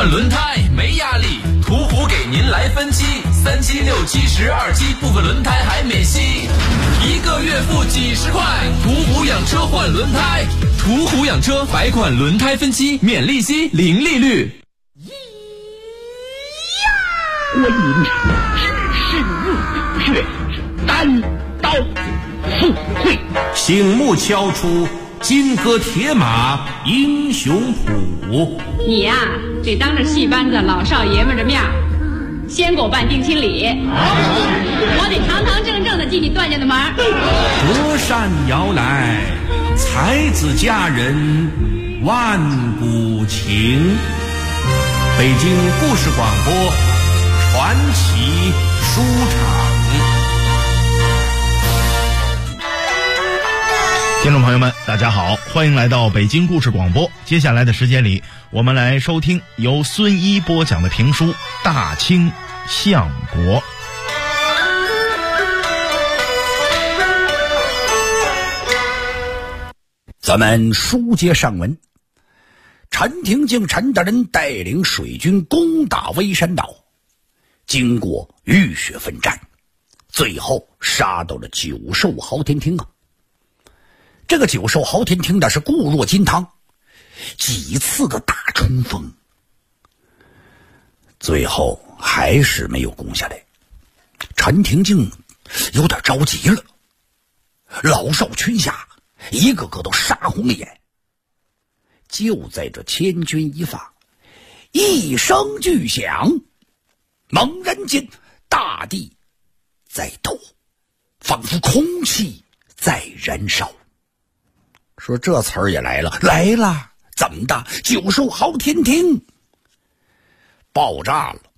换轮胎没压力，途虎给您来分期，3期、6期、12期，部分轮胎还免息，1个月付几十块。途虎养车换轮胎，途虎养车百款轮胎分期，免利息，零利率。 观音只是日月单刀赴会， 醒目敲出金戈铁马英雄谱。 你呀，得当着戏班子老少爷们的面先给我办定亲礼，我得堂堂正正的进你段家的门。 隔山遥来，才子佳人万古情。北京故事广播传奇书场。 听众朋友们大家好，欢迎来到北京故事广播。接下来的时间里，我们来收听由孙一播讲的评书《大清相国》。 咱们书接上文，陈廷敬陈大人带领水军攻打微山岛，经过浴血奋战，最后杀到了九兽昊天厅啊。这个九兽昊天厅的是固若金汤，几次的大冲锋，最后还是没有攻下来。陈廷敬有点着急了，老少群侠一个个都杀红了眼。就在这千钧一发，一声巨响，猛然间大地在抖，仿佛空气在燃烧。说这词儿也来了，怎么的？九兽昊天厅爆炸了！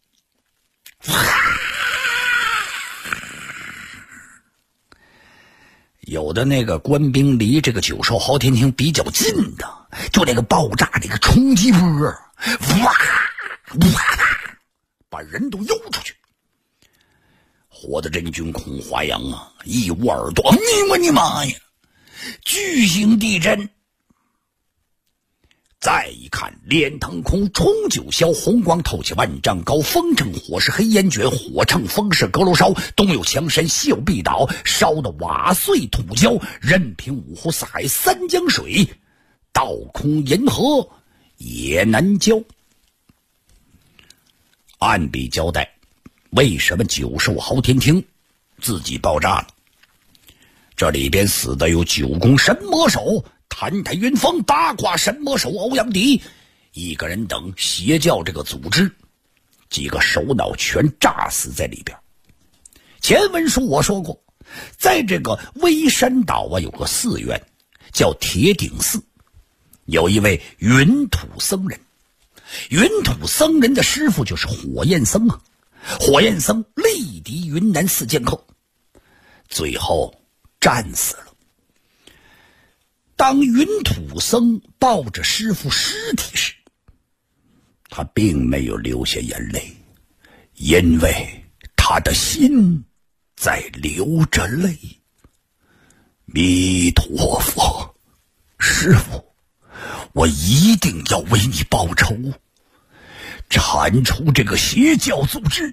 有的那个官兵离这个九兽昊天厅比较近的，就那个爆炸这个冲击波，把人都悠出去。活的真君孔华阳啊，一捂耳朵，你妈呀！巨型地震！再一看，脸腾空，冲九霄，红光透起万丈高，风乘火势，黑烟卷，火乘风势，阁楼烧，东有墙山，西有壁倒，烧的瓦碎土焦，任凭五湖四海三江水，倒空银河也难交。按笔交代，为什么九兽昊天厅自己爆炸了？这里边死的有九宫神魔手谭台云峰、八卦神魔手欧阳迪一个人等邪教这个组织，几个首脑全炸死在里边。前文书我说过，在这个微山岛啊，有个寺院叫铁顶寺，有一位云土僧人。云土僧人的师傅就是火焰僧啊。火焰僧力敌云南四剑客，最后战死了。当云土僧抱着师父尸体时，他并没有流下眼泪，因为他的心在流着泪。弥陀佛，师父，我一定要为你报仇，铲除这个邪教组织。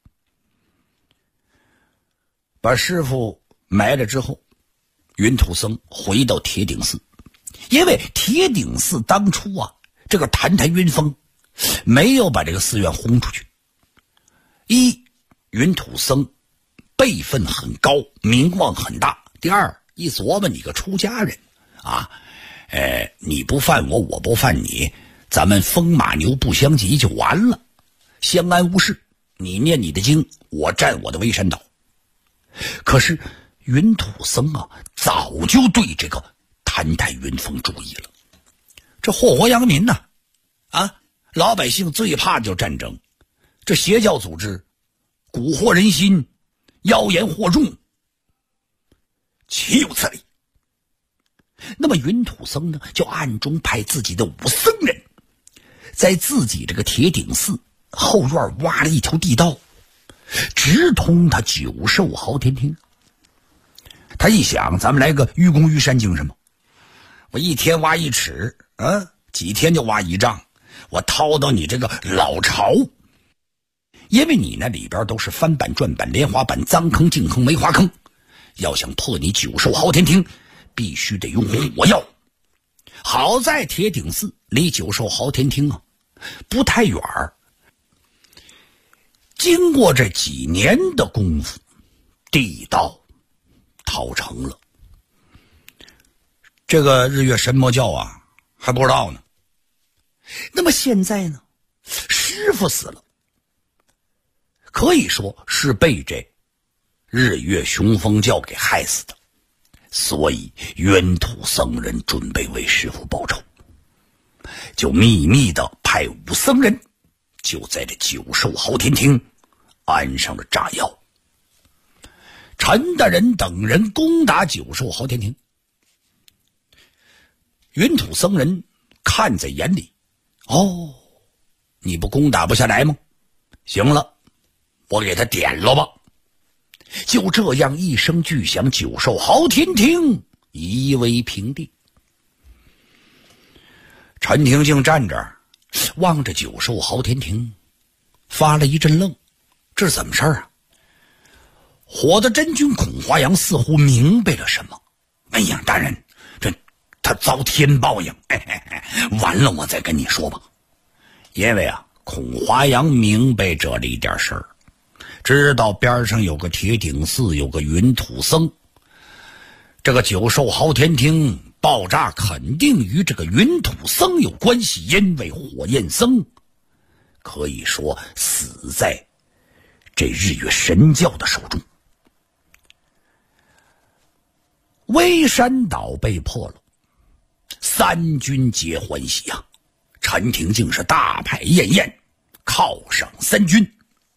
把师父埋了之后，云土僧回到铁顶寺，因为铁顶寺当初啊，这个谭台云峰没有把这个寺院轰出去。一，云土僧辈分很高，名望很大；第二，一琢磨你个出家人啊，你不犯我，我不犯你，咱们风马牛不相及就完了，相安无事。你念你的经，我占我的微山岛。可是云土僧啊，早就对这个谭台云峰注意了。这祸国殃民呐，老百姓最怕就是战争，这邪教组织蛊惑人心，妖言惑众，岂有此理。那么云土僧呢，就暗中派自己的武僧人，在自己这个铁顶寺后院挖了一条地道，直通他九兽昊天厅。他一想，咱们来个愚公移山精神嘛，我一天挖1尺，几天就挖1丈， 我掏到你这个老巢，因为你那里边都是翻版、转版、莲花版、脏坑、净坑、梅花坑。要想破你九兽昊天厅，必须得用火药。好在铁顶寺离九兽昊天厅啊不太远儿。经过这几年的功夫，地道掏成了。这个日月神魔教啊还不知道呢。那么现在呢，师傅死了，可以说是被这日月雄风教给害死的，所以冤土僧人准备为师傅报仇，就秘密的派武僧人就在这九兽昊天厅安上了炸药。陈大人等人攻打九兽昊天厅，云土僧人看在眼里，你不攻打不下来吗？行了，我给他点了吧。就这样一声巨响，九兽昊天厅夷为平地。陈廷敬站着望着九兽昊天厅，发了一阵愣，这是怎么事啊？火的真君孔华阳似乎明白了什么。哎呀，大人，他遭天报应，完了我再跟你说吧。因为啊，孔华阳明白这里点事儿，知道边上有个铁顶寺，有个云土僧，这个九兽昊天厅爆炸肯定与这个云土僧有关系，因为火焰僧可以说死在这日月神教的手中。微山岛被破了，三军皆欢喜啊！陈廷敬是大派宴宴，犒赏三军，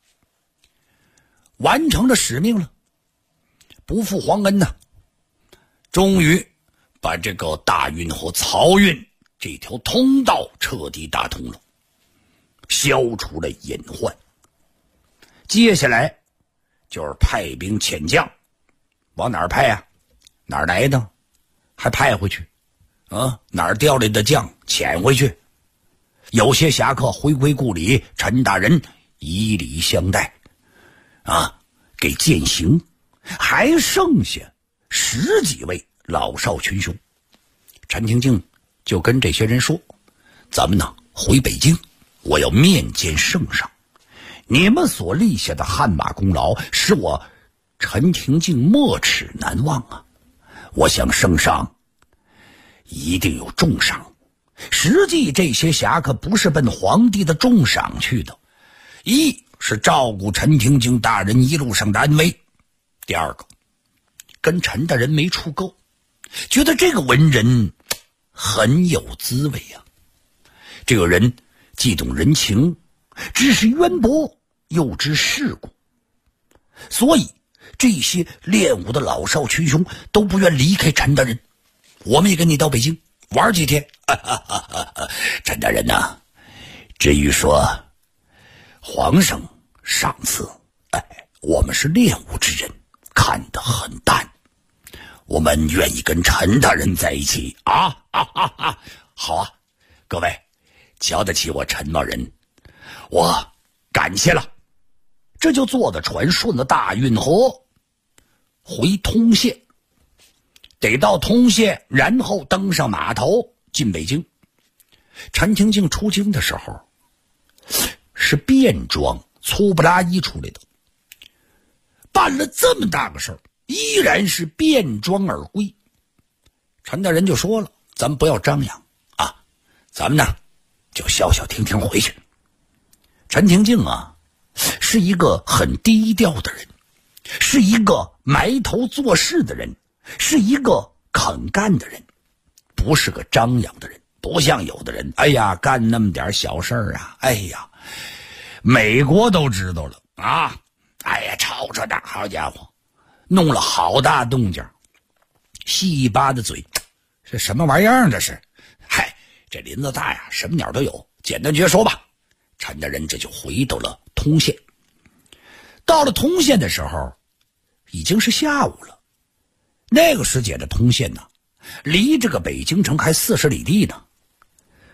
完成了使命了，不负皇恩呐！终于把这个大运河漕运这条通道彻底打通了，消除了隐患。接下来就是派兵遣将，往哪儿派啊？哪儿来的还派回去啊？哪儿调来的将遣回去？有些侠客回归故里，陈大人以礼相待啊，给饯行，还剩下10几位老少群雄。陈廷敬就跟这些人说，咱们呢回北京，我要面见圣上，你们所立下的汗马功劳使我陈廷敬没齿难忘啊！我想圣上一定有重赏。实际这些侠客不是奔皇帝的重赏去的，一是照顾陈廷敬大人一路上的安危，第二个跟陈大人没处够，觉得这个文人很有滋味啊。这个人既懂人情，知识渊博，又知世故，所以这些练武的老少群雄都不愿离开陈大人。我们也跟你到北京玩几天。陈大人呐，至于说皇上上次我们是练武之人，看得很淡，我们愿意跟陈大人在一起啊！好啊，各位瞧得起我陈大人，我感谢了。这就坐的船顺了大运河回通县，得到通县，然后登上码头进北京。陈廷敬出京的时候是便装粗不拉几出来的，办了这么大个事儿，依然是便装而归。陈大人就说了，咱们不要张扬啊，咱们呢就消消停停回去。陈廷敬啊是一个很低调的人，是一个埋头做事的人，是一个肯干的人，不是个张扬的人。不像有的人，干那么点小事儿啊，美国都知道了啊，吵吵的，好家伙，弄了好大动静，细巴的嘴，这什么玩意儿这是？这林子大呀，什么鸟都有，简单绝说吧。陈大人这就回到了通县。到了通县的时候已经是下午了，那个时节的通县呢，离这个北京城还40里地呢。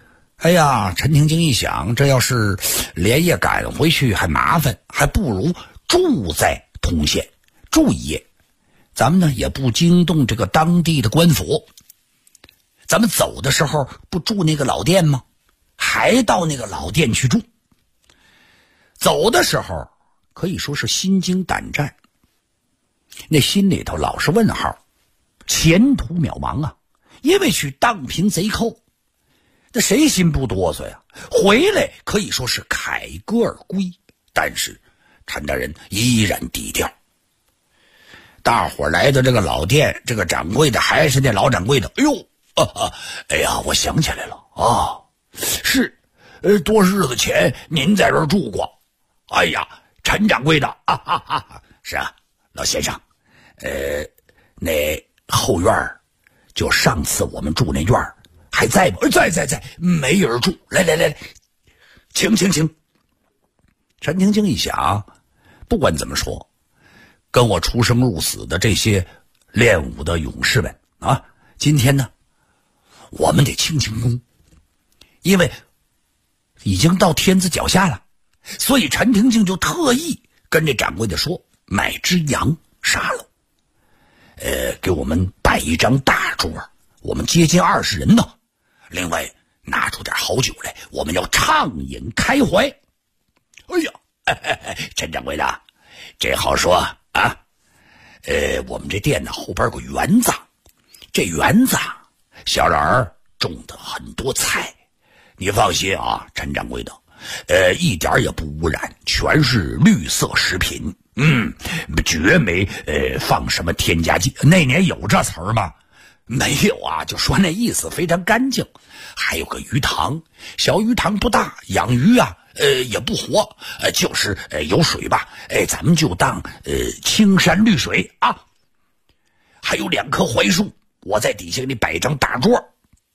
哎呀，陈廷京一想，这要是连夜赶回去还麻烦，还不如住在通县住一夜。咱们呢也不惊动这个当地的官府，咱们走的时候不住那个老店吗？还到那个老店去住。走的时候可以说是心惊胆战，那心里头老是问号，前途渺茫啊！因为去荡平贼寇，那谁心不哆嗦呀？回来可以说是凯歌而归，但是陈大人依然低调。大伙来到这个老店，这个掌柜的还是那老掌柜的。哎呀，我想起来了啊，是，多日子前您在这儿住过。哎呀，陈掌柜的是啊，老先生，那后院就上次我们住那院还在不？在，没人住。来，请。陈廷京一想，不管怎么说，跟我出生入死的这些练武的勇士们啊，今天呢，我们得清功，因为已经到天子脚下了。所以陈廷京就特意跟这掌柜的说，买只羊杀了，给我们摆一张大桌，我们接近20人呢。另外拿出点好酒来，我们要畅饮开怀。哎呀，陈掌柜的，这好说啊。我们这店呢后边有个园子，这园子小老儿种的很多菜，你放心啊，陈掌柜的。一点也不污染，全是绿色食品，绝没放什么添加剂。那年有这词儿吗？没有啊，就说那意思，非常干净。还有个鱼塘，小鱼塘不大，养鱼啊也不活，就是有水吧，咱们就当青山绿水啊。还有2棵槐树，我在底下给你摆张大桌，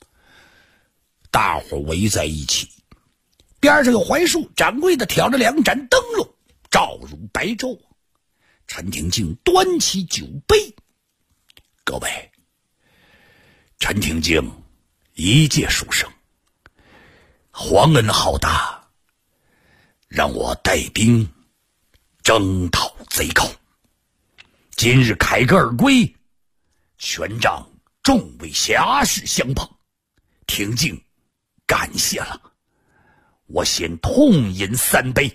大伙围在一起。边上有槐树，掌柜的挑着2盏灯笼，照如白昼。陈廷京端起酒杯，各位，陈廷京一介书生，皇恩浩大，让我带兵征讨贼寇。今日凯歌而归，全仗众位侠士相捧，廷京感谢了。我先痛饮3杯，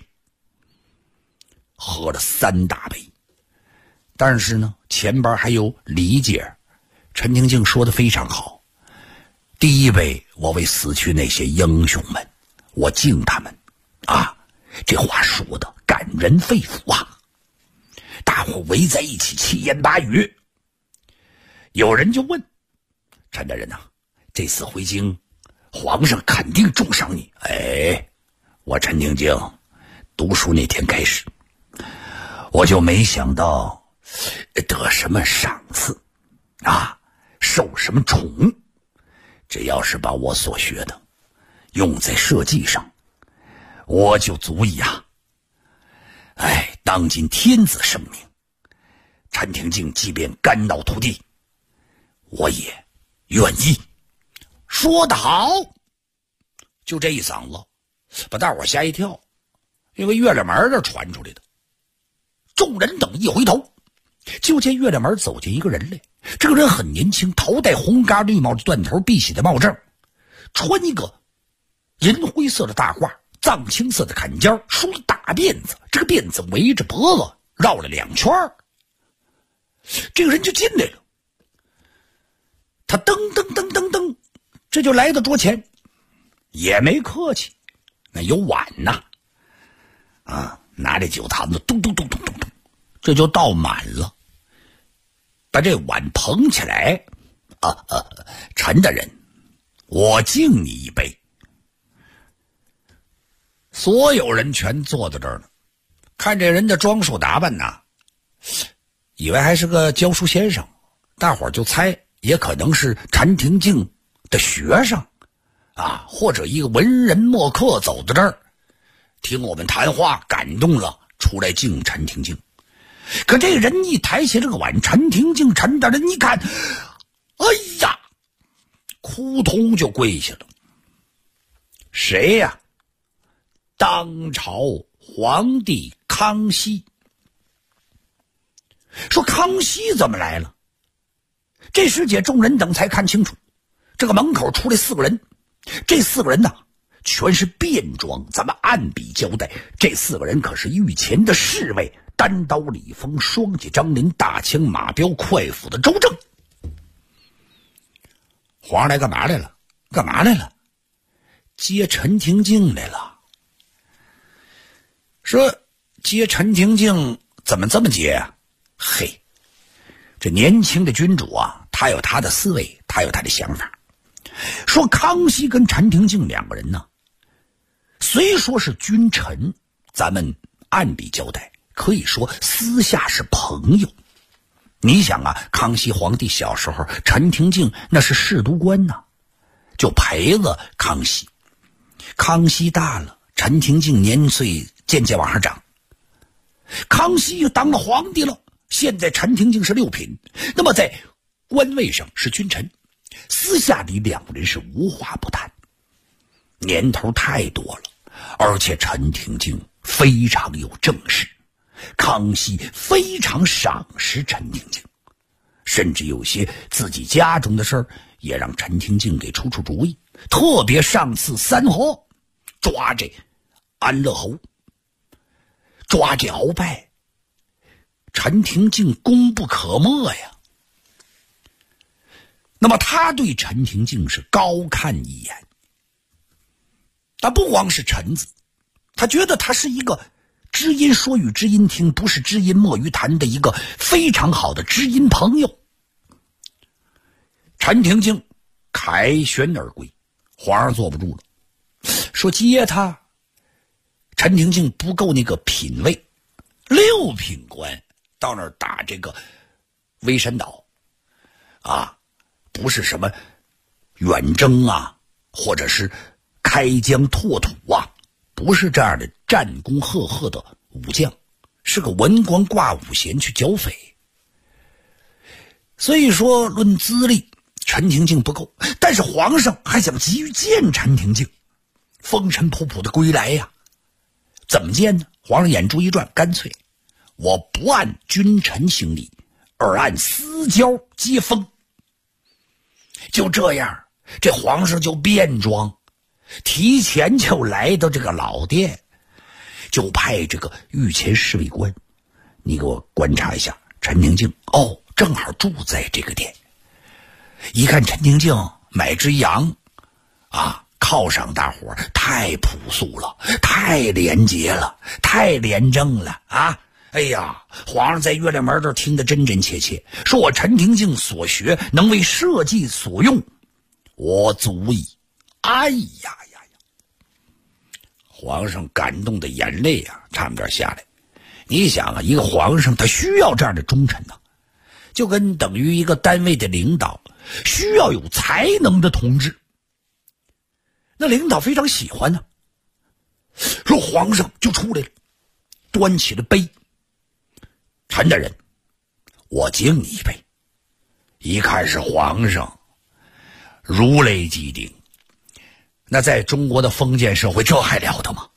喝了3大杯。但是呢，前边还有理解。陈廷京说的非常好。第1杯，我为死去那些英雄们，我敬他们啊！这话说的感人肺腑啊！大伙围在一起，七言八语。有人就问陈大人呐，这次回京，皇上肯定重赏你。我陈廷京读书那天开始，我就没想到得什么赏赐啊，受什么宠。这要是把我所学的用在社稷上，我就足以啊。当今天子圣明，陈廷京即便肝脑涂地，我也愿意。说得好，就这一嗓子把大伙吓一跳，因为月亮门这传出来的。众人等一回头，就见月亮门走进一个人来。这个人很年轻，头戴红嘎绿帽缎头碧玺的帽正，穿一个银灰色的大褂，藏青色的坎肩，梳了大辫子，这个辫子围着脖子绕了2圈。这个人就进来了，他噔噔噔噔噔，这就来到桌前，也没客气，那有碗呐，拿这酒坛子咚咚咚咚咚咚，这就倒满了，把这碗捧起来，陈大人，我敬你1杯。所有人全坐在这儿呢，看这人的装束打扮呐，以为还是个教书先生，大伙儿就猜也可能是陈廷京的学生啊，或者一个文人墨客走到这儿听我们谈话感动了，出来敬陈廷京。可这人一抬起这个碗，陈廷京陈大人一看，哎呀，扑通就跪下了。 谁呀？当朝皇帝康熙。说康熙怎么来了？这时节众人等才看清楚，这个门口出来4个人，这4个人呢，全是便装。咱们按笔交代，这4个人可是御前的侍卫，单刀李丰，双戟张林，大枪马彪，快斧的周正。皇上来干嘛来了？干嘛来了？接陈廷敬来了。说接陈廷敬怎么这么接啊？嘿，这年轻的君主啊，他有他的思维，他有他的想法。说康熙跟陈廷敬2个人呢，虽说是君臣，咱们按笔交代，可以说私下是朋友。你想啊，康熙皇帝小时候，陈廷敬那是侍读官呢，就陪了康熙。康熙大了，陈廷敬年岁渐渐往上涨，康熙又当了皇帝了，现在陈廷敬是6品，那么在官位上是君臣，私下里2个人是无话不谈，年头太多了，而且陈廷敬非常有正事，康熙非常赏识陈廷敬，甚至有些自己家中的事儿也让陈廷敬给出主意。特别上次3河抓这安乐侯，抓这鳌拜，陈廷敬功不可没呀。那么他对陈廷敬是高看一眼，他不光是臣子，他觉得他是一个知音说与知音听，不是知音莫于谈的一个非常好的知音朋友。陈廷敬凯旋而归，皇上坐不住了，说接他。陈廷敬不够那个品位，6品官到那儿打这个威山岛啊，不是什么远征啊，或者是开疆拓土啊，不是这样的战功赫赫的武将，是个文官挂五衔去剿匪。所以说论资历，陈廷敬不够，但是皇上还想急于见陈廷敬，风尘仆仆的归来呀。怎么见呢？皇上眼珠一转，干脆我不按君臣行礼，而按私交接风。就这样，这皇上就便装，提前就来到这个老殿，就派这个御前侍卫官，你给我观察一下陈廷敬。哦，正好住在这个殿。一看陈廷敬买只羊啊，犒赏大伙，太朴素了，太廉洁了，太廉政了啊！哎呀，皇上在月亮门这儿听得真真切切，说我陈廷敬所学能为社稷所用，我足矣。哎呀呀呀！皇上感动的眼泪啊，差不点下来。你想啊，一个皇上他需要这样的忠臣呢，就跟等于一个单位的领导需要有才能的同志。那领导非常喜欢呢，说皇上就出来了，端起了杯，陈大人，我敬你一杯。一看是皇上，如雷击顶。那在中国的封建社会，这还了得吗？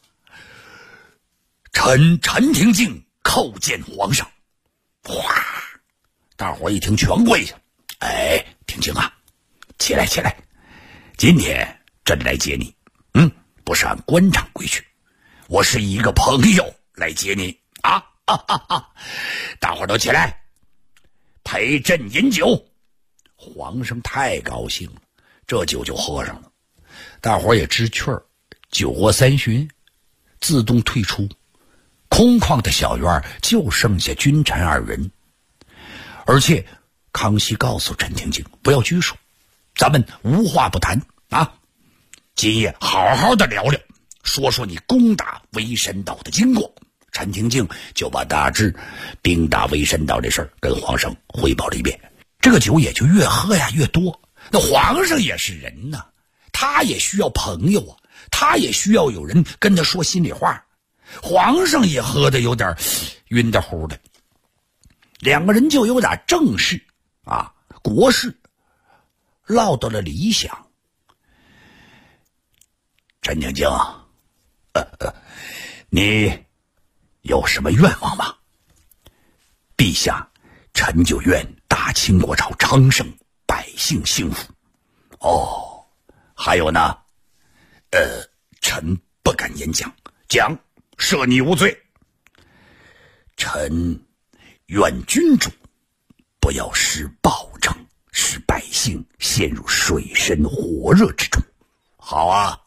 陈廷敬叩见皇上。哗，大伙一听全跪下。哎，廷敬啊，起来起来，今天这里来接你，不是按官场规矩，我是一个朋友来接你啊！大伙都起来，陪朕饮酒。皇上太高兴了，这酒就喝上了。大伙也知趣儿，酒过3巡，自动退出。空旷的小院就剩下君臣2人，而且康熙告诉陈廷敬不要拘束，咱们无话不谈啊！今夜好好的聊聊，说说你攻打威山岛的经过。陈廷敬就把大致兵打威山岛这事儿跟皇上汇报了一遍。这个酒也就越喝呀越多。那皇上也是人呐，他也需要朋友啊，他也需要有人跟他说心里话。皇上也喝得有点晕得乎的，两个人就有点正事啊，国事唠到了理想。 陈晶晶，你有什么愿望吗？陛下，臣就愿大清国朝昌盛，百姓幸福。哦，还有呢？臣不敢言讲，讲赦你无罪。臣愿君主不要施暴政，使百姓陷入水深火热之中。好啊，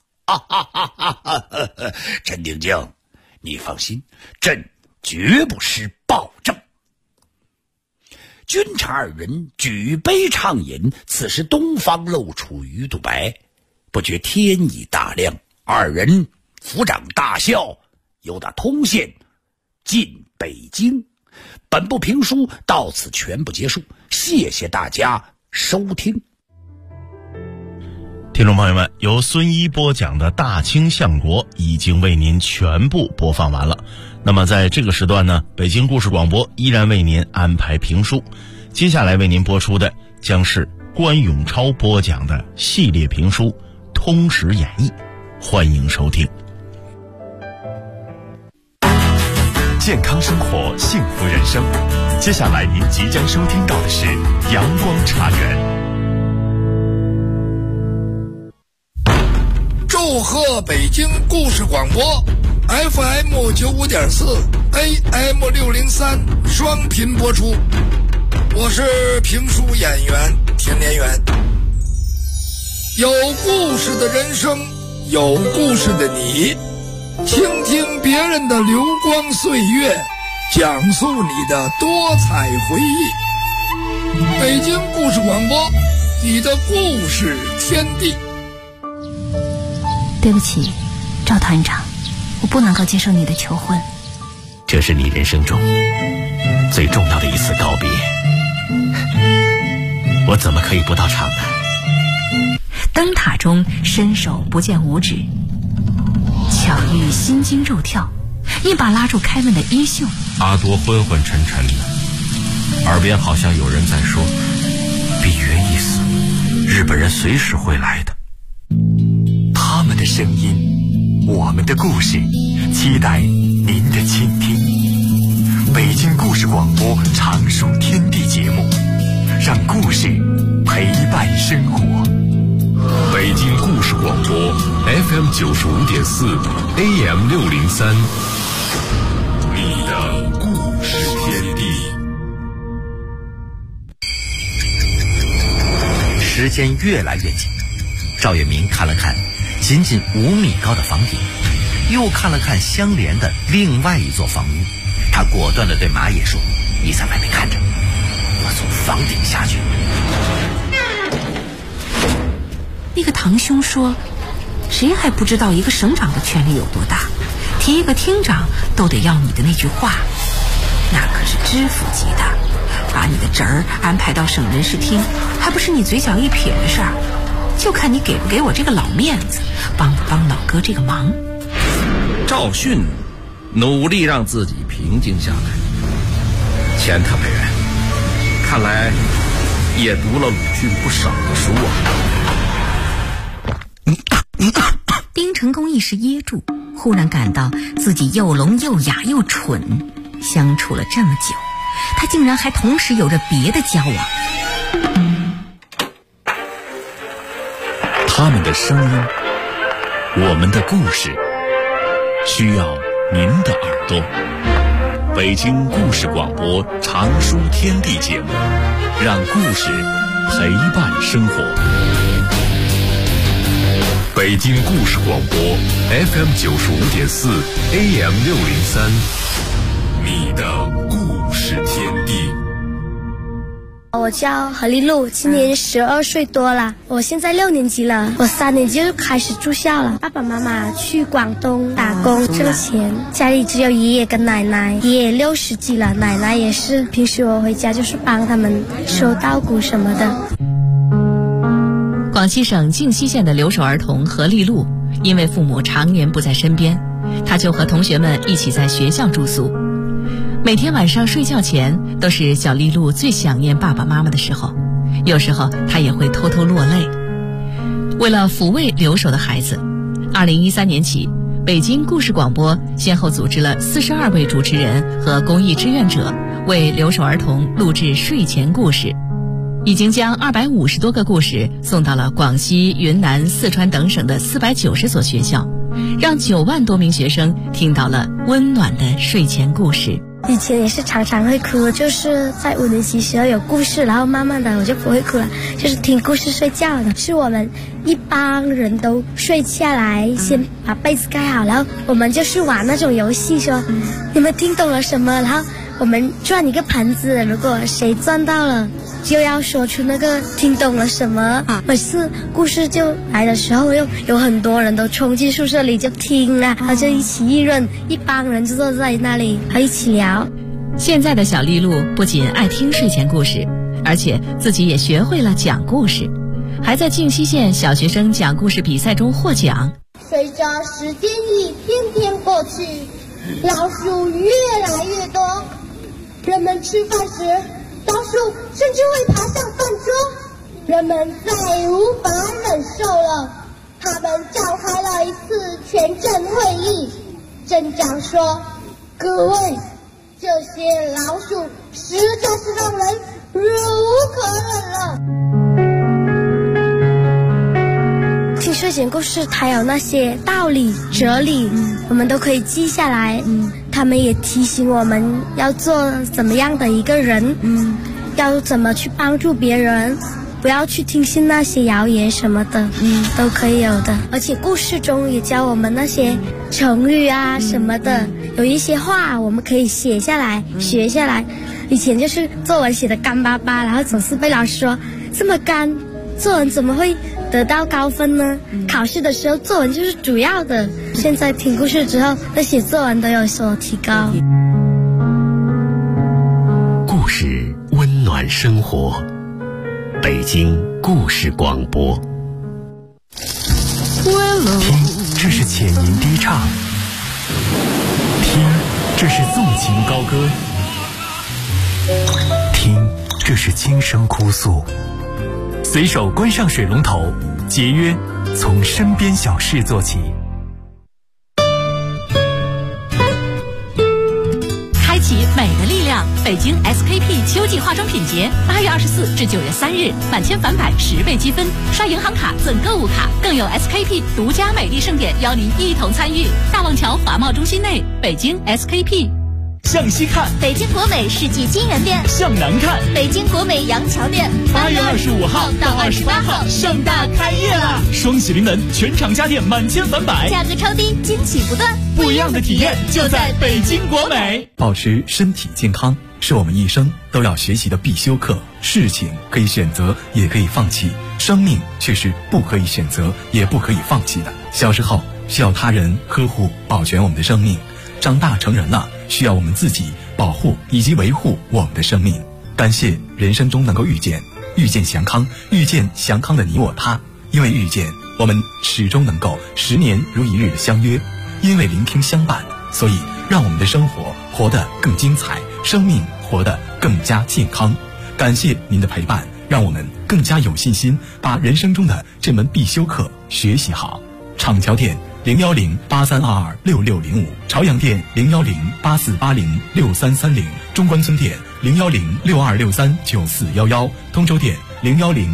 陈晶晶，你放心，朕绝不施暴政。君臣二人举杯畅饮，此时东方露出鱼肚白，不觉天已大亮，二人抚掌大笑，由打通县进北京。本部评书到此全部结束，谢谢大家收听。 听众朋友们，由孙一播讲的《大清相国》已经为您全部播放完了。那么在这个时段呢，北京故事广播依然为您安排评书，接下来为您播出的将是关永超播讲的系列评书《通史演义》，欢迎收听。 健康生活，幸福人生。接下来您即将收听到的是阳光茶园。 祝贺北京故事广播 FM 95.4 AM 603双频播出，我是评书演员田连元。有故事的人生，有故事的你，倾听别人的流光岁月，讲述你的多彩回忆。北京故事广播，你的故事天地。 对不起，赵团长，我不能够接受你的求婚。 这是你人生中最重要的一次告别，我怎么可以不到场呢？ 灯塔中伸手不见五指，巧遇心惊肉跳，一把拉住开门的衣袖。 阿多昏昏沉沉的，耳边好像有人在说：比约一死，日本人随时会来的。 他们的声音，我们的故事，期待您的倾听。北京故事广播常书天地节目，让故事陪伴生活。 北京故事广播 FM 95.4 AM 603，你的故事天地。 时间越来越近，赵月明看了看仅仅5米高的房顶，又看了看相连的另外一座房屋，他果断地对马野说：你在外面看着，我从房顶下去。 那个堂兄说，谁还不知道一个省长的权力有多大，提一个厅长都得要你的那句话，那可是知府级的，把你的侄儿安排到省人事厅，还不是你嘴角一撇的事儿，就看你给不给我这个老面子，帮不帮老哥这个忙。 赵迅努力让自己平静下来，钱他没人，看来也读了鲁迅不少的书啊。 丁成功一时噎住，忽然感到自己又聋又哑又蠢，相处了这么久，他竟然还同时有着别的交往。 他们的声音，我们的故事，需要您的耳朵。北京故事广播常书天地节目，让故事陪伴生活。 北京故事广播 FM 95.4 AM 603，你的故事天地。 我叫何丽露，今年12岁多了，我现在6年级了，我3年级就开始住校了。爸爸妈妈去广东打工挣钱，家里只有爷爷跟奶奶，爷爷60几了，奶奶也是，平时我回家就是帮他们收稻谷什么的。 广西省靖西县的留守儿童何丽露，因为父母常年不在身边，她就和同学们一起在学校住宿。每天晚上睡觉前，都是小丽露最想念爸爸妈妈的时候，有时候她也会偷偷落泪。为了抚慰留守的孩子， 2013年起，北京故事广播先后组织了42位主持人和公益志愿者为留守儿童录制睡前故事，已经将250多个故事送到了广西、云南、四川等省的490所学校，让9万多名学生听到了温暖的睡前故事。 以前也是常常会哭，就是在5年级时候有故事，然后慢慢的我就不会哭了，就是听故事睡觉的。是我们一帮人都睡下来，先把被子盖好，然后我们就是玩那种游戏，说你们听懂了什么，然后我们转一个盘子，如果谁转到了就要说出那个听懂了什么。每次故事就来的时候，又有很多人都冲进宿舍里就听啊，然后就一起议论，一帮人就坐在那里还一起聊。 现在的小丽露不仅爱听睡前故事，而且自己也学会了讲故事，还在靖西县小学生讲故事比赛中获奖。 随着时间一天天过去，老鼠越来越多，人们吃饭时老鼠甚至会爬上饭桌，人们再也无法忍受了。他们召开了一次全镇会议，镇长说：“各位，这些老鼠实在是让人忍无可忍了。” 听睡前故事，它有那些道理、哲理，我们都可以记下来。他们也提醒我们要做怎么样的一个人，要怎么去帮助别人，不要去听信那些谣言什么的，都可以有的。而且故事中也教我们那些成语啊什么的，有一些话我们可以写下来、学下来。以前就是作文写的干巴巴，然后总是被老师说这么干，作文怎么会得到高分呢？考试的时候作文就是主要的。现在听故事之后，那写作文都有所提高。 故事温暖生活，北京故事广播。 听，这是浅吟低唱；听，这是纵情高歌；听，这是轻声哭诉。随手关上水龙头，节约从身边小事做起。 开启美的力量，北京 SKP 秋季化妆品节，8月24至9月3日，满千返百10倍积分，刷银行卡赠购物卡，更有 SKP 独家美丽盛典邀您一同参与。大望桥华贸中心内，北京 SKP。 向西看， 北京国美世纪金源店； 向南看， 北京国美杨桥店。 8月25号到28号盛大开业啦！双喜临门，全场家电满千返百， 价格超低，惊喜不断， 不一样的体验就在北京国美。 保持身体健康是我们一生都要学习的必修课。事情可以选择，也可以放弃，生命却是不可以选择，也不可以放弃的。小时候需要他人呵护保全我们的生命，长大成人了，需要我们自己保护以及维护我们的生命。感谢人生中能够遇见祥康，遇见祥康的你我他。因为遇见，我们始终能够10年如一日的相约；因为聆听相伴，所以让我们的生活活得更精彩，生命活得更加健康。感谢您的陪伴，让我们更加有信心把人生中的这门必修课学习好。厂桥店01083226605，朝阳店01084806330，中关村店01062639411，通州店010